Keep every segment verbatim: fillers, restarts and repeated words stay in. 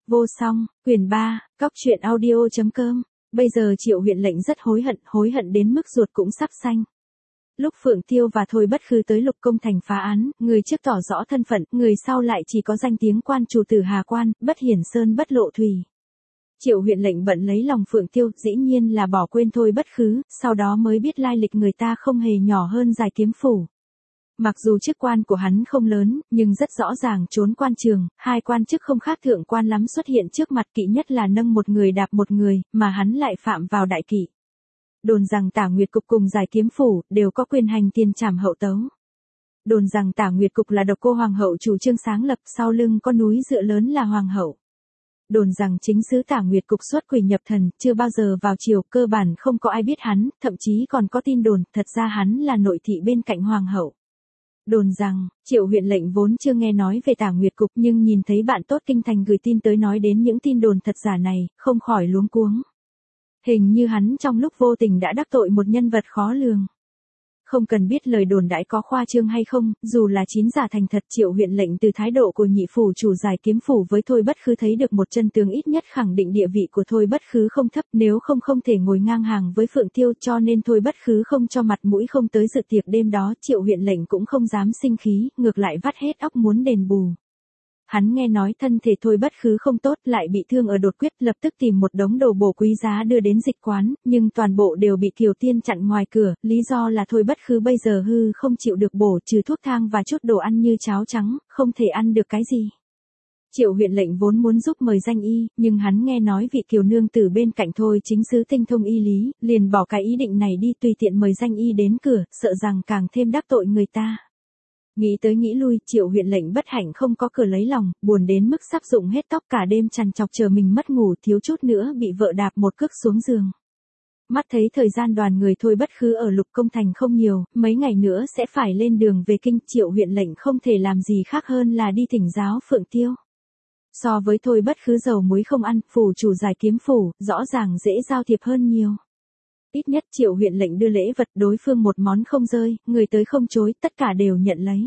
Vô song, quyển ba, cóc truyện audio chấm com. Bây giờ Triệu Huyện lệnh rất hối hận, hối hận đến mức ruột cũng sắp xanh. Lúc Phượng Tiêu và Thôi Bất Khứ tới Lục Công Thành phá án, người trước tỏ rõ thân phận, người sau lại chỉ có danh tiếng quan chủ tử Hà Quan, bất hiển sơn bất lộ thủy. Triệu Huyện lệnh bận lấy lòng Phượng Tiêu, dĩ nhiên là bỏ quên Thôi Bất Khứ, sau đó mới biết lai lịch người ta không hề nhỏ hơn Giải Kiếm Phủ. Mặc dù chức quan của hắn không lớn, nhưng rất rõ ràng trốn quan trường, hai quan chức không khác thượng quan lắm xuất hiện trước mặt, kỵ nhất là nâng một người đạp một người, mà hắn lại phạm vào đại kỵ. Đồn rằng Tả Nguyệt Cục cùng Giải Kiếm Phủ đều có quyền hành tiền trảm hậu tấu. Đồn rằng Tả Nguyệt Cục là độc cô hoàng hậu chủ trương sáng lập, sau lưng có núi dựa lớn là hoàng hậu. Đồn rằng chính sứ Tả Nguyệt Cục xuất quỷ nhập thần, chưa bao giờ vào triều, cơ bản không có ai biết hắn, thậm chí còn có tin đồn, thật ra hắn là nội thị bên cạnh hoàng hậu. Đồn rằng, Triệu Huyện lệnh vốn chưa nghe nói về Tả Nguyệt Cục, nhưng nhìn thấy bạn tốt kinh thành gửi tin tới nói đến những tin đồn thật giả này, không khỏi luống cuống. Hình như hắn trong lúc vô tình đã đắc tội một nhân vật khó lường. Không cần biết lời đồn đãi có khoa trương hay không, dù là chín giả thành thật, Triệu Huyện lệnh từ thái độ của nhị phủ chủ Giải Kiếm Phủ với Thôi Bất Khứ thấy được một chân tướng, ít nhất khẳng định địa vị của Thôi Bất Khứ không thấp, nếu không không thể ngồi ngang hàng với Phượng Tiêu, cho nên Thôi Bất Khứ không cho mặt mũi không tới dự tiệc đêm đó. Triệu Huyện lệnh cũng không dám sinh khí, ngược lại vắt hết óc muốn đền bù. Hắn nghe nói thân thể Thôi Bất Khứ không tốt, lại bị thương ở đột quyết, lập tức tìm một đống đồ bổ quý giá đưa đến dịch quán, nhưng toàn bộ đều bị Kiều Tiên chặn ngoài cửa, lý do là Thôi Bất Khứ bây giờ hư không chịu được bổ, trừ thuốc thang và chút đồ ăn như cháo trắng, không thể ăn được cái gì. Triệu Huyện lệnh vốn muốn giúp mời danh y, nhưng hắn nghe nói vị Kiều nương tử bên cạnh Thôi chính sứ tinh thông y lý, liền bỏ cái ý định này đi, tùy tiện mời danh y đến cửa, sợ rằng càng thêm đắc tội người ta. Nghĩ tới nghĩ lui, Triệu Huyện lệnh bất hạnh không có cửa lấy lòng, buồn đến mức sắp rụng hết tóc, cả đêm trằn trọc chờ mình mất ngủ, thiếu chút nữa bị vợ đạp một cước xuống giường. Mắt thấy thời gian đoàn người Thôi Bất Khứ ở Lục Công Thành không nhiều, mấy ngày nữa sẽ phải lên đường về kinh, Triệu Huyện lệnh không thể làm gì khác hơn là đi thỉnh giáo Phượng Tiêu. So với Thôi Bất Khứ dầu muối không ăn, phủ chủ Giải Kiếm Phủ, rõ ràng dễ giao thiệp hơn nhiều. Ít nhất Triệu Huyện lệnh đưa lễ vật, đối phương một món không rơi, người tới không chối, tất cả đều nhận lấy.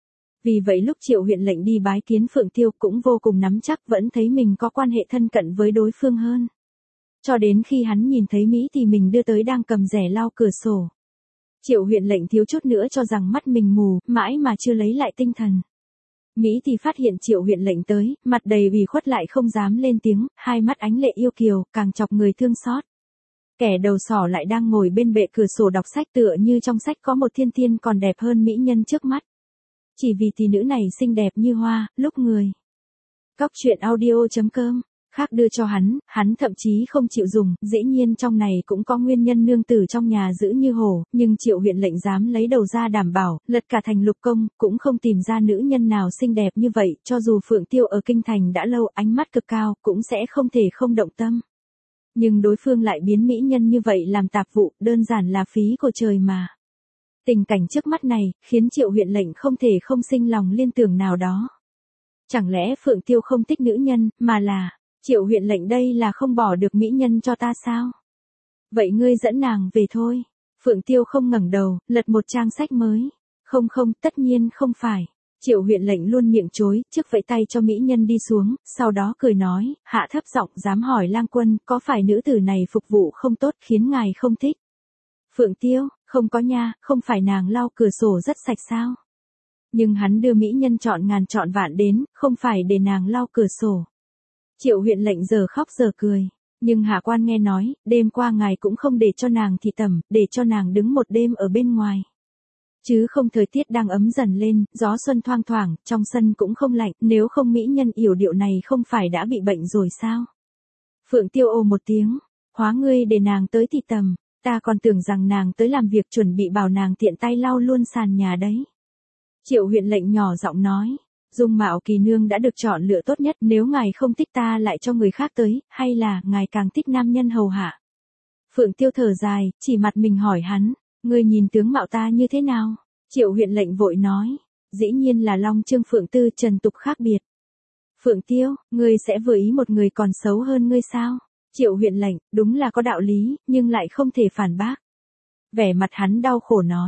Vì vậy lúc Triệu Huyện lệnh đi bái kiến Phượng Tiêu cũng vô cùng nắm chắc, vẫn thấy mình có quan hệ thân cận với đối phương hơn. Cho đến khi hắn nhìn thấy Mỹ thì mình đưa tới đang cầm rẻ lau cửa sổ. Triệu Huyện lệnh thiếu chút nữa cho rằng mắt mình mù, mãi mà chưa lấy lại tinh thần. Mỹ thì phát hiện Triệu Huyện lệnh tới, mặt đầy ủy khuất lại không dám lên tiếng, hai mắt ánh lệ yêu kiều, càng chọc người thương xót. Kẻ đầu sỏ lại đang ngồi bên bệ cửa sổ đọc sách, tựa như trong sách có một thiên tiên còn đẹp hơn mỹ nhân trước mắt. Chỉ vì tỷ nữ này xinh đẹp như hoa, lúc người. Cóc truyện audio chấm com, khác đưa cho hắn, hắn thậm chí không chịu dùng, dĩ nhiên trong này cũng có nguyên nhân nương tử trong nhà giữ như hổ, nhưng Triệu Huyện lệnh dám lấy đầu ra đảm bảo, lật cả thành Lục Công, cũng không tìm ra nữ nhân nào xinh đẹp như vậy, cho dù Phượng Tiêu ở kinh thành đã lâu, ánh mắt cực cao, cũng sẽ không thể không động tâm. Nhưng đối phương lại biến mỹ nhân như vậy làm tạp vụ, đơn giản là phí của trời mà. Tình cảnh trước mắt này, khiến Triệu Huyện lệnh không thể không sinh lòng liên tưởng nào đó. Chẳng lẽ Phượng Tiêu không thích nữ nhân, mà là, Triệu Huyện lệnh đây là không bỏ được mỹ nhân cho ta sao? Vậy ngươi dẫn nàng về thôi. Phượng Tiêu không ngẩng đầu, lật một trang sách mới. Không không, tất nhiên không phải. Triệu Huyện lệnh luôn miệng chối, trước vẫy tay cho mỹ nhân đi xuống, sau đó cười nói, hạ thấp giọng, dám hỏi lang quân, có phải nữ tử này phục vụ không tốt khiến ngài không thích? Phượng Tiêu, không có nha, không phải nàng lau cửa sổ rất sạch sao? Nhưng hắn đưa mỹ nhân chọn ngàn chọn vạn đến, không phải để nàng lau cửa sổ. Triệu Huyện lệnh giờ khóc giờ cười, nhưng hạ quan nghe nói, đêm qua ngài cũng không để cho nàng thị tẩm, để cho nàng đứng một đêm ở bên ngoài. Chứ không, thời tiết đang ấm dần lên, gió xuân thoang thoảng, trong sân cũng không lạnh, nếu không mỹ nhân yểu điệu này không phải đã bị bệnh rồi sao? Phượng Tiêu ồ một tiếng, hóa ngươi để nàng tới thị tầm, ta còn tưởng rằng nàng tới làm việc, chuẩn bị bảo nàng tiện tay lau luôn sàn nhà đấy. Triệu Huyện lệnh nhỏ giọng nói, dung mạo kỳ nương đã được chọn lựa tốt nhất, nếu ngài không thích ta lại cho người khác tới, hay là ngài càng thích nam nhân hầu hạ? Phượng Tiêu thở dài, chỉ mặt mình hỏi hắn, ngươi nhìn tướng mạo ta như thế nào? Triệu Huyện lệnh vội nói, dĩ nhiên là Long Trương Phượng Tư, trần tục khác biệt. Phượng Tiêu, ngươi sẽ vừa ý một người còn xấu hơn ngươi sao? Triệu Huyện lệnh, đúng là có đạo lý, nhưng lại không thể phản bác. Vẻ mặt hắn đau khổ nói,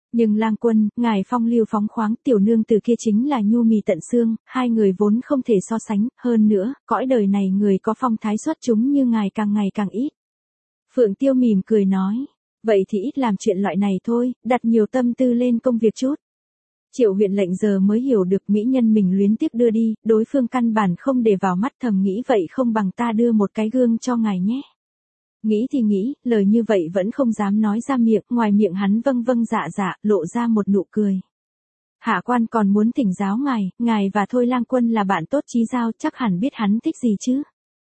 Nhưng Lang Quân, ngài phong lưu phóng khoáng, tiểu nương từ kia chính là nhu mì tận xương, hai người vốn không thể so sánh, hơn nữa, cõi đời này người có phong thái xuất chúng như ngài càng ngày càng ít. Phượng Tiêu mỉm cười nói, vậy thì ít làm chuyện loại này thôi, đặt nhiều tâm tư lên công việc chút. Triệu huyện lệnh giờ mới hiểu được mỹ nhân mình luyến tiếc đưa đi, đối phương căn bản không để vào mắt, thầm nghĩ vậy không bằng ta đưa một cái gương cho ngài nhé. Nghĩ thì nghĩ, lời như vậy vẫn không dám nói ra miệng, ngoài miệng hắn vâng vâng dạ dạ, lộ ra một nụ cười. Hạ quan còn muốn thỉnh giáo ngài, ngài và Thôi Lang Quân là bạn tốt chí giao, chắc hẳn biết hắn thích gì chứ.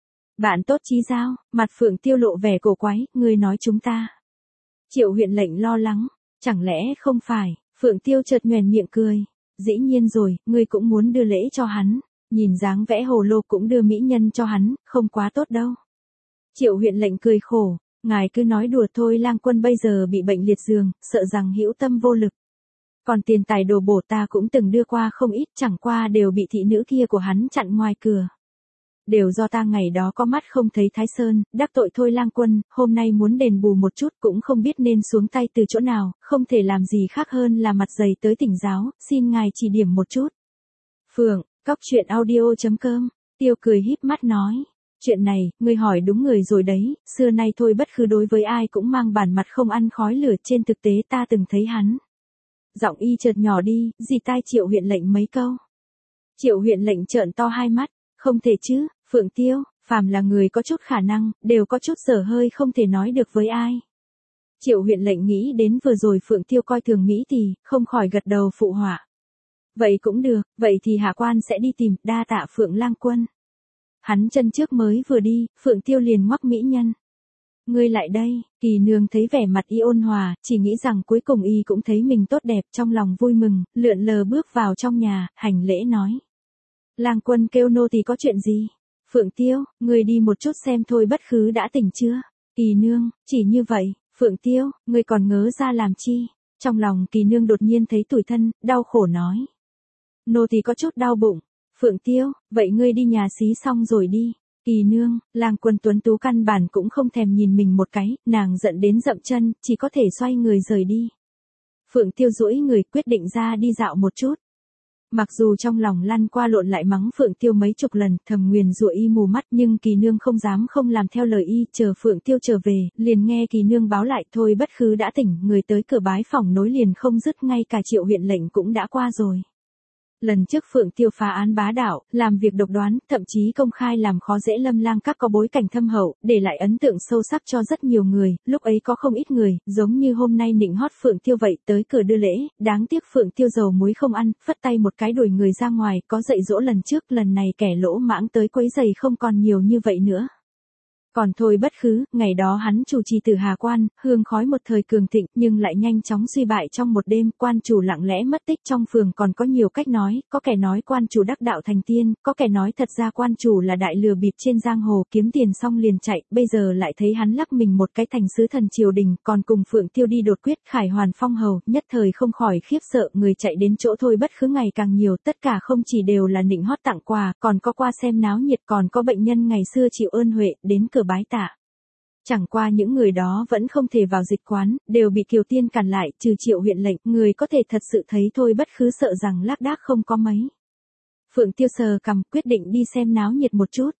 Bạn tốt chí giao, mặt Phượng Tiêu lộ vẻ cổ quái, ngươi nói chúng ta. Triệu huyện lệnh lo lắng, chẳng lẽ không phải, Phượng Tiêu chợt nhoẻn miệng cười. Dĩ nhiên rồi, ngươi cũng muốn đưa lễ cho hắn, nhìn dáng vẽ hồ lô cũng đưa mỹ nhân cho hắn, không quá tốt đâu. Triệu huyện lệnh cười khổ, ngài cứ nói đùa thôi, Lang Quân bây giờ bị bệnh liệt giường, sợ rằng hữu tâm vô lực. Còn tiền tài đồ bổ ta cũng từng đưa qua không ít, chẳng qua đều bị thị nữ kia của hắn chặn ngoài cửa. Đều do ta ngày đó có mắt không thấy Thái Sơn, đắc tội Thôi Lang Quân, hôm nay muốn đền bù một chút cũng không biết nên xuống tay từ chỗ nào, không thể làm gì khác hơn là mặt dày tới thỉnh giáo, xin ngài chỉ điểm một chút. Phượng, cóc truyện audio chấm com, Tiêu cười híp mắt nói. Chuyện này, ngươi hỏi đúng người rồi đấy, xưa nay Thôi Bất Khứ đối với ai cũng mang bản mặt không ăn khói lửa, trên thực tế ta từng thấy hắn. Giọng y chợt nhỏ đi, dì tai Triệu huyện lệnh mấy câu. Triệu huyện lệnh trợn to hai mắt, không thể chứ, Phượng Tiêu, phàm là người có chút khả năng, đều có chút dở hơi không thể nói được với ai. Triệu huyện lệnh nghĩ đến vừa rồi Phượng Tiêu coi thường Mỹ thì, không khỏi gật đầu phụ họa. Vậy cũng được, vậy thì hạ quan sẽ đi tìm, đa tạ Phượng Lang Quân. Hắn chân trước mới vừa đi, Phượng Tiêu liền ngoắc mỹ nhân. Ngươi lại đây, Kỳ nương thấy vẻ mặt y ôn hòa, chỉ nghĩ rằng cuối cùng y cũng thấy mình tốt đẹp, trong lòng vui mừng, lượn lờ bước vào trong nhà, hành lễ nói. Lang Quân kêu nô tỳ có chuyện gì? Phượng Tiêu, ngươi đi một chút xem Thôi Bất Khứ đã tỉnh chưa? Kỳ nương, chỉ như vậy, Phượng Tiêu, ngươi còn ngớ ra làm chi? Trong lòng Kỳ nương đột nhiên thấy tủi thân, đau khổ nói. Nô tỳ có chút đau bụng. Phượng Tiêu, vậy ngươi đi nhà xí xong rồi đi. Kỳ nương, Lang Quân tuấn tú căn bản cũng không thèm nhìn mình một cái, nàng giận đến dậm chân, chỉ có thể xoay người rời đi. Phượng Tiêu duỗi người quyết định ra đi dạo một chút. Mặc dù trong lòng lăn qua lộn lại mắng Phượng Tiêu mấy chục lần, thầm nguyền rủa y mù mắt, nhưng Kỳ nương không dám không làm theo lời y, chờ Phượng Tiêu trở về, liền nghe Kỳ nương báo lại Thôi Bất Khứ đã tỉnh, người tới cửa bái phỏng nối liền không dứt, ngay cả Triệu huyện lệnh cũng đã qua rồi. Lần trước Phượng Tiêu phá án bá đạo, làm việc độc đoán, thậm chí công khai làm khó dễ Lâm Lang Các có bối cảnh thâm hậu, để lại ấn tượng sâu sắc cho rất nhiều người, lúc ấy có không ít người, giống như hôm nay nịnh hót Phượng Tiêu vậy, tới cửa đưa lễ, đáng tiếc Phượng Tiêu dầu muối không ăn, phất tay một cái đuổi người ra ngoài, có dạy dỗ lần trước, lần này kẻ lỗ mãng tới quấy giày không còn nhiều như vậy nữa. Còn Thôi Bất Khứ, ngày đó hắn chủ trì Tử Hà Quan, hương khói một thời cường thịnh, nhưng lại nhanh chóng suy bại trong một đêm, quan chủ lặng lẽ mất tích trong phường, còn có nhiều cách nói, có kẻ nói quan chủ đắc đạo thành tiên, có kẻ nói thật ra quan chủ là đại lừa bịp trên giang hồ, kiếm tiền xong liền chạy, bây giờ lại thấy hắn lắc mình một cái thành sứ thần triều đình, còn cùng Phượng Tiêu đi đột quyết, khải hoàn phong hầu, nhất thời không khỏi khiếp sợ, người chạy đến chỗ Thôi Bất Khứ ngày càng nhiều, tất cả không chỉ đều là nịnh hót tặng quà, còn có qua xem náo nhiệt, còn có bệnh nhân ngày xưa chịu ơn huệ, đến cửa bái tạ. Chẳng qua những người đó vẫn không thể vào dịch quán, đều bị Kiều Tiên cản lại, trừ Triệu huyện lệnh, người có thể thật sự thấy Thôi Bất Khứ sợ rằng lác đác không có mấy. Phượng Tiêu sờ cằm, quyết định đi xem náo nhiệt một chút.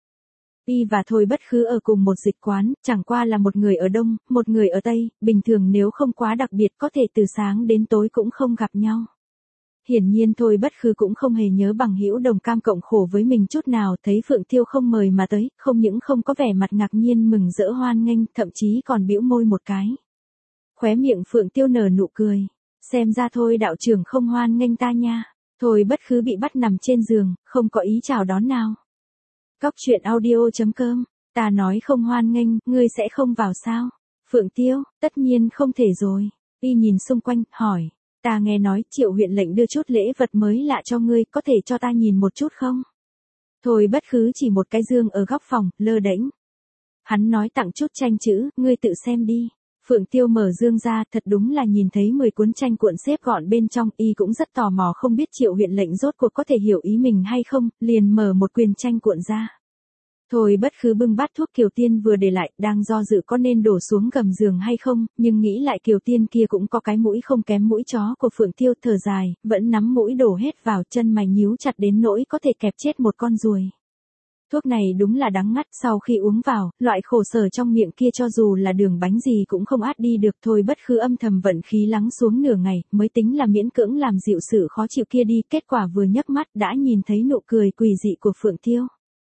Y và Thôi Bất Khứ ở cùng một dịch quán, chẳng qua là một người ở Đông, một người ở Tây, bình thường nếu không quá đặc biệt có thể từ sáng đến tối cũng không gặp nhau. Hiển nhiên Thôi Bất Khứ cũng không hề nhớ bằng hữu đồng cam cộng khổ với mình chút nào, thấy Phượng Tiêu không mời mà tới, không những không có vẻ mặt ngạc nhiên mừng rỡ hoan nghênh, thậm chí còn bĩu môi một cái. Khóe miệng Phượng Tiêu nở nụ cười, xem ra Thôi đạo trưởng không hoan nghênh ta nha. Thôi Bất Khứ bị bắt nằm trên giường, không có ý chào đón nào. Cóc truyện audio chấm com, ta nói không hoan nghênh, ngươi sẽ không vào sao? Phượng Tiêu, tất nhiên không thể rồi. Y nhìn xung quanh, hỏi. Ta nghe nói Triệu huyện lệnh đưa chút lễ vật mới lạ cho ngươi, có thể cho ta nhìn một chút không? Thôi Bất Khứ chỉ một cái dương ở góc phòng, lơ đễnh. Hắn nói tặng chút tranh chữ, ngươi tự xem đi. Phượng Tiêu mở dương ra, thật đúng là nhìn thấy mười cuốn tranh cuộn xếp gọn bên trong, y cũng rất tò mò không biết Triệu huyện lệnh rốt cuộc có thể hiểu ý mình hay không, liền mở một quyển tranh cuộn ra. Thôi bất khứ bưng bát thuốc Kiều Tiên vừa để lại, đang do dự có nên đổ xuống gầm giường hay không, nhưng nghĩ lại Kiều Tiên kia cũng có cái mũi không kém mũi chó của Phượng Tiêu, thở dài, vẫn nắm mũi đổ hết vào, chân mày nhíu chặt đến nỗi có thể kẹp chết một con ruồi. Thuốc này đúng là đắng ngắt, sau khi uống vào, loại khổ sở trong miệng kia cho dù là đường bánh gì cũng không át đi được. Thôi bất khứ âm thầm vận khí lắng xuống nửa ngày, mới tính là miễn cưỡng làm dịu sự khó chịu kia đi, kết quả vừa nhấc mắt đã nhìn thấy nụ cười quỷ dị của Phượng Tiêu.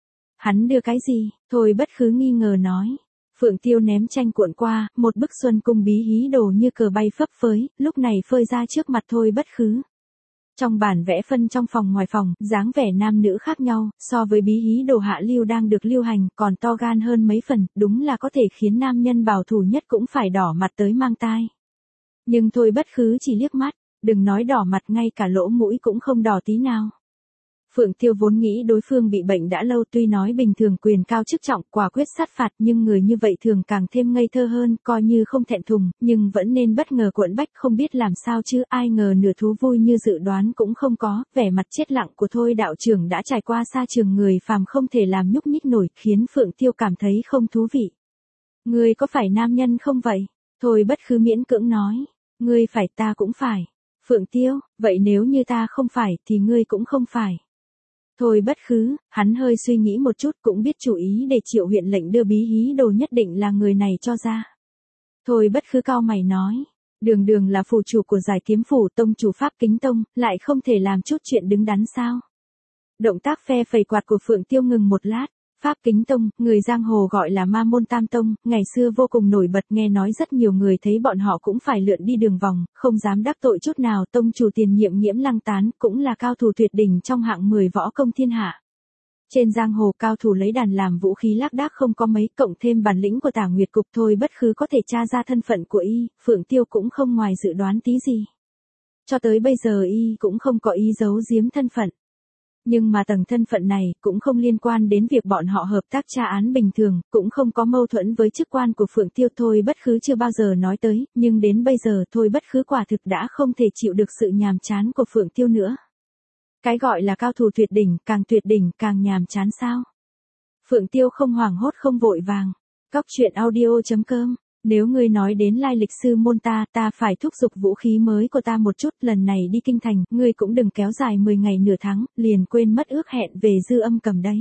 Hắn đưa cái gì? Thôi bất khứ nghi ngờ nói. Phượng Tiêu ném tranh cuộn qua, một bức Xuân Cung bí hí đồ như cờ bay phấp phới, lúc này phơi ra trước mặt Thôi bất khứ. Trong bản vẽ phân trong phòng ngoài phòng, dáng vẻ nam nữ khác nhau, so với bí hí đồ hạ lưu đang được lưu hành, còn to gan hơn mấy phần, đúng là có thể khiến nam nhân bảo thủ nhất cũng phải đỏ mặt tới mang tai. Nhưng Thôi bất khứ chỉ liếc mắt, đừng nói đỏ mặt, ngay cả lỗ mũi cũng không đỏ tí nào. Phượng Tiêu vốn nghĩ đối phương bị bệnh đã lâu, tuy nói bình thường quyền cao chức trọng, quả quyết sát phạt, nhưng người như vậy thường càng thêm ngây thơ hơn, coi như không thẹn thùng, nhưng vẫn nên bất ngờ cuộn bách, không biết làm sao chứ, ai ngờ nửa thú vui như dự đoán cũng không có, vẻ mặt chết lặng của Thôi đạo trưởng đã trải qua xa trường người phàm không thể làm nhúc nhích nổi, khiến Phượng Tiêu cảm thấy không thú vị. Ngươi có phải nam nhân không vậy? Thôi bất khứ miễn cưỡng nói, ngươi phải, ta cũng phải. Phượng Tiêu, vậy nếu như ta không phải, thì ngươi cũng không phải. Thôi bất khứ, hắn hơi suy nghĩ một chút cũng biết chủ ý để Triệu huyện lệnh đưa bí hí đồ nhất định là người này cho ra. Thôi bất khứ cau mày nói, đường đường là phủ chủ của Giải Kiếm Phủ, tông chủ Pháp Kính Tông, lại không thể làm chút chuyện đứng đắn sao? Động tác phe phẩy quạt của Phượng Tiêu ngừng một lát. Pháp Kính Tông, người giang hồ gọi là Ma Môn Tam Tông, ngày xưa vô cùng nổi bật, nghe nói rất nhiều người thấy bọn họ cũng phải lượn đi đường vòng, không dám đắc tội chút nào. Tông chủ tiền nhiệm Nghiễm Lăng Tán, cũng là cao thủ tuyệt đỉnh trong hạng mười võ công thiên hạ. Trên giang hồ cao thủ lấy đàn làm vũ khí lác đác không có mấy, cộng thêm bản lĩnh của Tả Nguyệt Cục. Thôi bất khứ có thể tra ra thân phận của y, Phượng Tiêu cũng không ngoài dự đoán tí gì. Cho tới bây giờ y cũng không có ý giấu giếm thân phận. Nhưng mà tầng thân phận này cũng không liên quan đến việc bọn họ hợp tác tra án bình thường, cũng không có mâu thuẫn với chức quan của Phượng Tiêu. Thôi bất khứ chưa bao giờ nói tới, nhưng đến bây giờ Thôi bất khứ quả thực đã không thể chịu được sự nhàm chán của Phượng Tiêu nữa. Cái gọi là cao thủ tuyệt đỉnh, càng tuyệt đỉnh càng nhàm chán sao? Phượng Tiêu không hoảng hốt không vội vàng. Cóc truyện audio chấm com. Nếu ngươi nói đến lai lịch sư môn ta, ta phải thúc giục vũ khí mới của ta một chút, lần này đi kinh thành, ngươi cũng đừng kéo dài mười ngày nửa tháng, liền quên mất ước hẹn về Dư Âm Cầm đấy.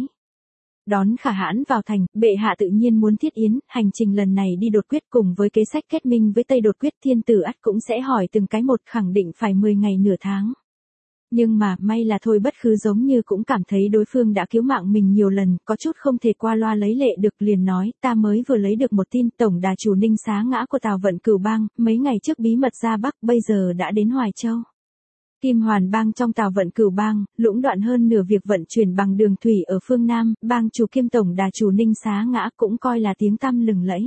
Đón Khả Hãn vào thành, bệ hạ tự nhiên muốn thiết yến, hành trình lần này đi đột quyết cùng với kế sách kết minh với Tây đột quyết, thiên tử ắt cũng sẽ hỏi từng cái một, khẳng định phải mười ngày nửa tháng. Nhưng mà, may là Thôi bất khứ giống như cũng cảm thấy đối phương đã cứu mạng mình nhiều lần, có chút không thể qua loa lấy lệ được, liền nói, ta mới vừa lấy được một tin, tổng đà chủ Ninh Xá Ngã của Tào Vận Cửu Bang, mấy ngày trước bí mật ra Bắc, bây giờ đã đến Hoài Châu. Kim Hoàn Bang trong Tào Vận Cửu Bang, lũng đoạn hơn nửa việc vận chuyển bằng đường thủy ở phương Nam, bang chủ kiêm tổng đà chủ Ninh Xá Ngã cũng coi là tiếng tăm lừng lẫy.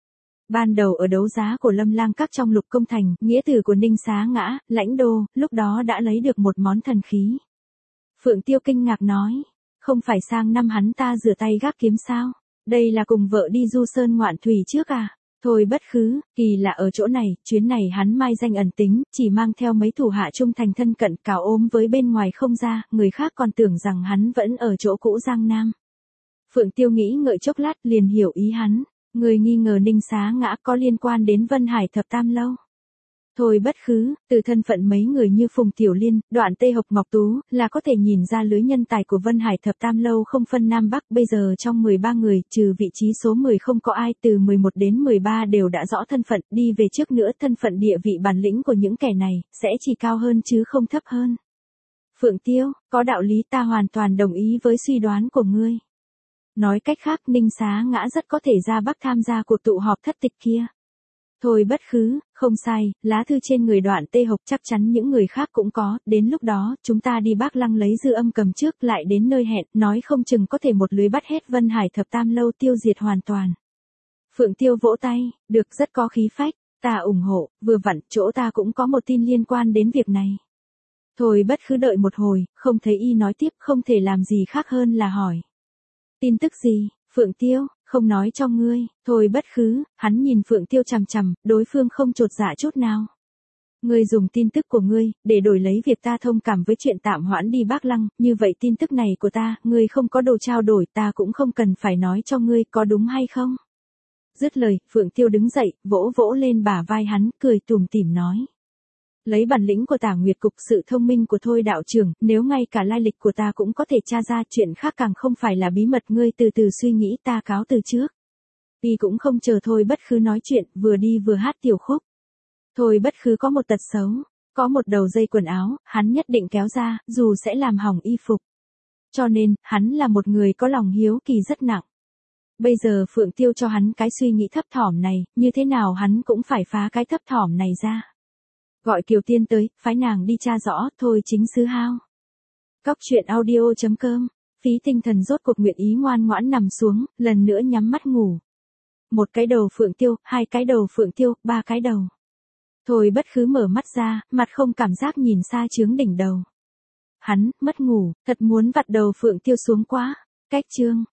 Ban đầu ở đấu giá của Lâm Lang Các trong Lục Công Thành, nghĩa tử của Ninh Xá Ngã, lãnh đô, lúc đó đã lấy được một món thần khí. Phượng Tiêu kinh ngạc nói, không phải sang năm hắn ta rửa tay gác kiếm sao? Đây là cùng vợ đi du sơn ngoạn thủy trước à? Thôi bất khứ, kỳ là ở chỗ này, chuyến này hắn mai danh ẩn tính, chỉ mang theo mấy thủ hạ trung thành thân cận, cào ôm với bên ngoài không ra, người khác còn tưởng rằng hắn vẫn ở chỗ cũ Giang Nam. Phượng Tiêu nghĩ ngợi chốc lát liền hiểu ý hắn. Người nghi ngờ Ninh Xá Ngã có liên quan đến Vân Hải Thập Tam Lâu. Thôi bất khứ, từ thân phận mấy người như Phùng Tiểu Liên, Đoạn Tê Hộc Ngọc Tú, là có thể nhìn ra lưới nhân tài của Vân Hải Thập Tam Lâu không phân Nam Bắc. Bây giờ trong mười ba người, trừ vị trí số mười không có ai, từ mười một đến mười ba đều đã rõ thân phận, đi về trước nữa thân phận địa vị bản lĩnh của những kẻ này, sẽ chỉ cao hơn chứ không thấp hơn. Phượng Tiêu, có đạo lý, ta hoàn toàn đồng ý với suy đoán của ngươi. Nói cách khác, Ninh Xá Ngã rất có thể ra Bắc tham gia cuộc tụ họp thất tịch kia. Thôi bất khứ, không sai, lá thư trên người Đoạn Tê Hộc chắc chắn những người khác cũng có, đến lúc đó, chúng ta đi Bắc Lăng lấy Dư Âm Cầm trước, lại đến nơi hẹn, nói không chừng có thể một lưới bắt hết Vân Hải Thập Tam Lâu, tiêu diệt hoàn toàn. Phượng Tiêu vỗ tay, được, rất có khí phách, ta ủng hộ, vừa vặn, chỗ ta cũng có một tin liên quan đến việc này. Thôi bất khứ đợi một hồi, không thấy y nói tiếp, không thể làm gì khác hơn là hỏi. Tin tức gì, Phượng Tiêu, không nói cho ngươi. Thôi bất khứ, hắn nhìn Phượng Tiêu chằm chằm, đối phương không chột dạ chút nào. Ngươi dùng tin tức của ngươi, để đổi lấy việc ta thông cảm với chuyện tạm hoãn đi Bác Lăng, như vậy tin tức này của ta, ngươi không có đồ trao đổi, ta cũng không cần phải nói cho ngươi, có đúng hay không? Dứt lời, Phượng Tiêu đứng dậy, vỗ vỗ lên bả vai hắn, cười tủm tỉm nói. Lấy bản lĩnh của Tả Nguyệt Cục, sự thông minh của Thôi đạo trưởng, nếu ngay cả lai lịch của ta cũng có thể tra ra, chuyện khác càng không phải là bí mật, ngươi từ từ suy nghĩ, ta cáo từ trước. Y cũng không chờ Thôi Bất Khứ nói chuyện, vừa đi vừa hát tiểu khúc. Thôi Bất Khứ có một tật xấu, có một đầu dây quần áo, hắn nhất định kéo ra, dù sẽ làm hỏng y phục. Cho nên, hắn là một người có lòng hiếu kỳ rất nặng. Bây giờ Phượng Tiêu cho hắn cái suy nghĩ thấp thỏm này, như thế nào hắn cũng phải phá cái thấp thỏm này ra. Gọi Kiều Tiên tới, phái nàng đi tra rõ, thôi chính sứ hao. Cóc truyện audio chấm com, phí tinh thần rốt cuộc nguyện ý ngoan ngoãn nằm xuống, lần nữa nhắm mắt ngủ. Một cái đầu Phượng Tiêu, hai cái đầu Phượng Tiêu, ba cái đầu. Thôi Bất Khứ mở mắt ra, mặt không cảm giác nhìn xa chướng đỉnh đầu. Hắn, mất ngủ, thật muốn vặt đầu Phượng Tiêu xuống quá. Cách chương.